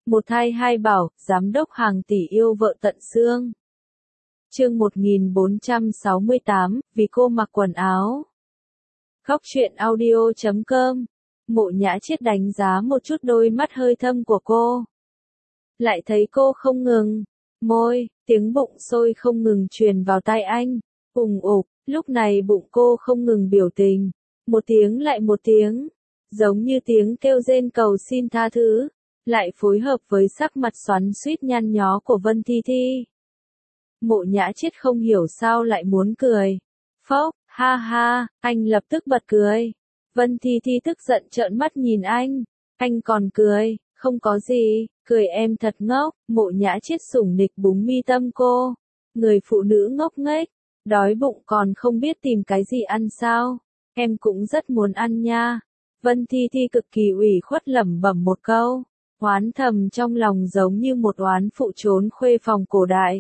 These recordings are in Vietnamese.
Một thai hai bảo, giám đốc hàng tỷ yêu vợ tận xương. Chương 1468, vì cô mặc quần áo. Khóc chuyện audio.com. Mộ Nhã Chiết đánh giá một chút đôi mắt hơi thâm của cô. Lại thấy cô không ngừng. Môi, tiếng bụng sôi không ngừng truyền vào tai anh. Ùng ục, lúc này bụng cô không ngừng biểu tình. Một tiếng lại một tiếng. Giống như tiếng kêu rên cầu xin tha thứ. Lại phối hợp với sắc mặt xoắn xuýt nhăn nhó của Vân Thi Thi. Mộ Nhã Chiết không hiểu sao lại muốn cười. Phốc, ha ha, anh lập tức bật cười. Vân Thi Thi tức giận trợn mắt nhìn anh còn cười, không có gì, cười em thật ngốc. Mộ Nhã Chiết sủng nịch búng mi tâm cô. Người phụ nữ ngốc nghếch, đói bụng còn không biết tìm cái gì ăn sao? Em cũng rất muốn ăn nha. Vân Thi Thi cực kỳ ủy khuất lẩm bẩm một câu. Oán thầm trong lòng giống như một oán phụ trốn khuê phòng cổ đại.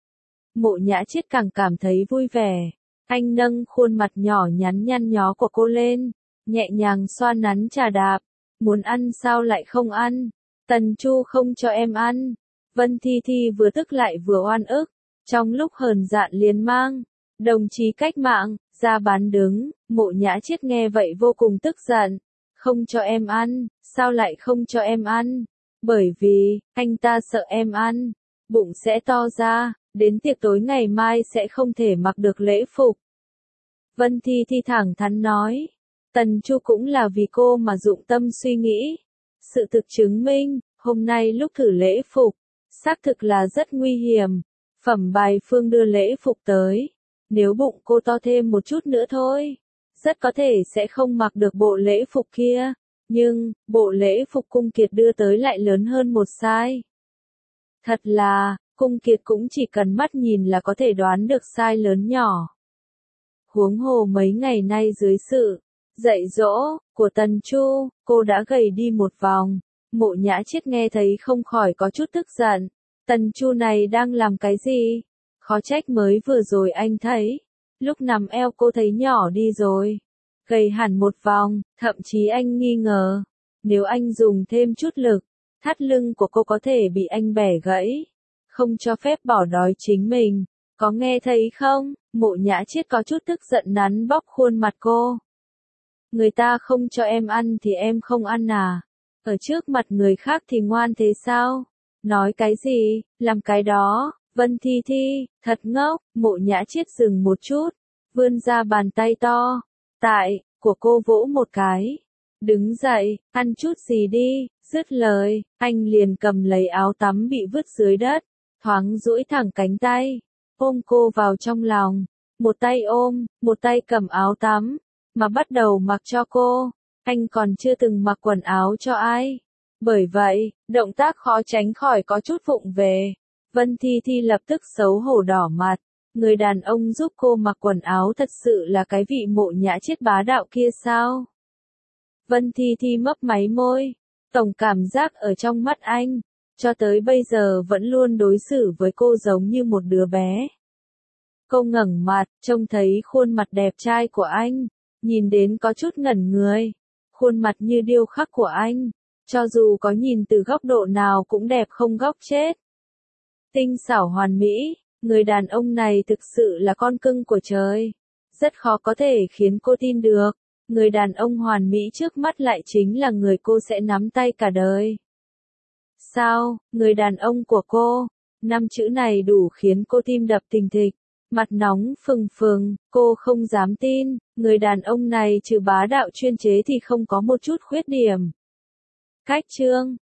Mộ Nhã Chiết càng cảm thấy vui vẻ. Anh nâng khuôn mặt nhỏ nhắn nhăn nhó của cô lên, nhẹ nhàng xoa nắn chà đạp. Muốn ăn sao lại không ăn? Tần Chu không cho em ăn. Vân Thi Thi vừa tức lại vừa oan ức. Trong lúc hờn dạn liền mang đồng chí cách mạng ra bán đứng. Mộ Nhã Chiết nghe vậy vô cùng tức giận. Không cho em ăn, sao lại không cho em ăn? Bởi vì, anh ta sợ em ăn, bụng sẽ to ra, đến tiệc tối ngày mai sẽ không thể mặc được lễ phục. Vân Thi Thi thẳng thắn nói, Tần Chu cũng là vì cô mà dụng tâm suy nghĩ. Sự thực chứng minh, hôm nay lúc thử lễ phục, xác thực là rất nguy hiểm. Phẩm bài phương đưa lễ phục tới, nếu bụng cô to thêm một chút nữa thôi, rất có thể sẽ không mặc được bộ lễ phục kia. Nhưng, bộ lễ phục Cung Kiệt đưa tới lại lớn hơn một size. Thật là, Cung Kiệt cũng chỉ cần mắt nhìn là có thể đoán được size lớn nhỏ. Huống hồ mấy ngày nay dưới sự dạy dỗ của Tần Chu, cô đã gầy đi một vòng. Mộ Nhã Chiết nghe thấy không khỏi có chút tức giận. Tần Chu này đang làm cái gì? Khó trách mới vừa rồi anh thấy. Lúc nằm eo cô thấy nhỏ đi rồi. Gầy hẳn một vòng, thậm chí anh nghi ngờ. Nếu anh dùng thêm chút lực, thắt lưng của cô có thể bị anh bẻ gãy. Không cho phép bỏ đói chính mình. Có nghe thấy không? Mộ Nhã Chiết có chút tức giận nắn bóp khuôn mặt cô. Người ta không cho em ăn thì em không ăn à? Ở trước mặt người khác thì ngoan thế sao? Nói cái gì, làm cái đó. Vân Thi Thi, thật ngốc. Mộ Nhã Chiết dừng một chút, vươn ra bàn tay to. Của cô vỗ một cái. Đứng dậy, ăn chút gì đi. Dứt lời, anh liền cầm lấy áo tắm bị vứt dưới đất, thoáng duỗi thẳng cánh tay, ôm cô vào trong lòng. Một tay ôm, một tay cầm áo tắm, mà bắt đầu mặc cho cô. Anh còn chưa từng mặc quần áo cho ai. Bởi vậy, động tác khó tránh khỏi có chút vụng về. Vân Thi Thi lập tức xấu hổ đỏ mặt. Người đàn ông giúp cô mặc quần áo thật sự là cái vị Mộ Nhã Chiết bá đạo kia sao? Vân Thi Thi mấp máy môi. Tổng cảm giác ở trong mắt anh, cho tới bây giờ vẫn luôn đối xử với cô giống như một đứa bé. Cô ngẩng mặt, trông thấy khuôn mặt đẹp trai của anh, nhìn đến có chút ngẩn người. Khuôn mặt như điêu khắc của anh, cho dù có nhìn từ góc độ nào cũng đẹp không góc chết. Tinh xảo hoàn mỹ, người đàn ông này thực sự là con cưng của trời. Rất khó có thể khiến cô tin được, người đàn ông hoàn mỹ trước mắt lại chính là người cô sẽ nắm tay cả đời. Sao, người đàn ông của cô? 5 chữ này đủ khiến cô tim đập thình thịch, mặt nóng phừng phừng, cô không dám tin, người đàn ông này trừ bá đạo chuyên chế thì không có một chút khuyết điểm. Cách chương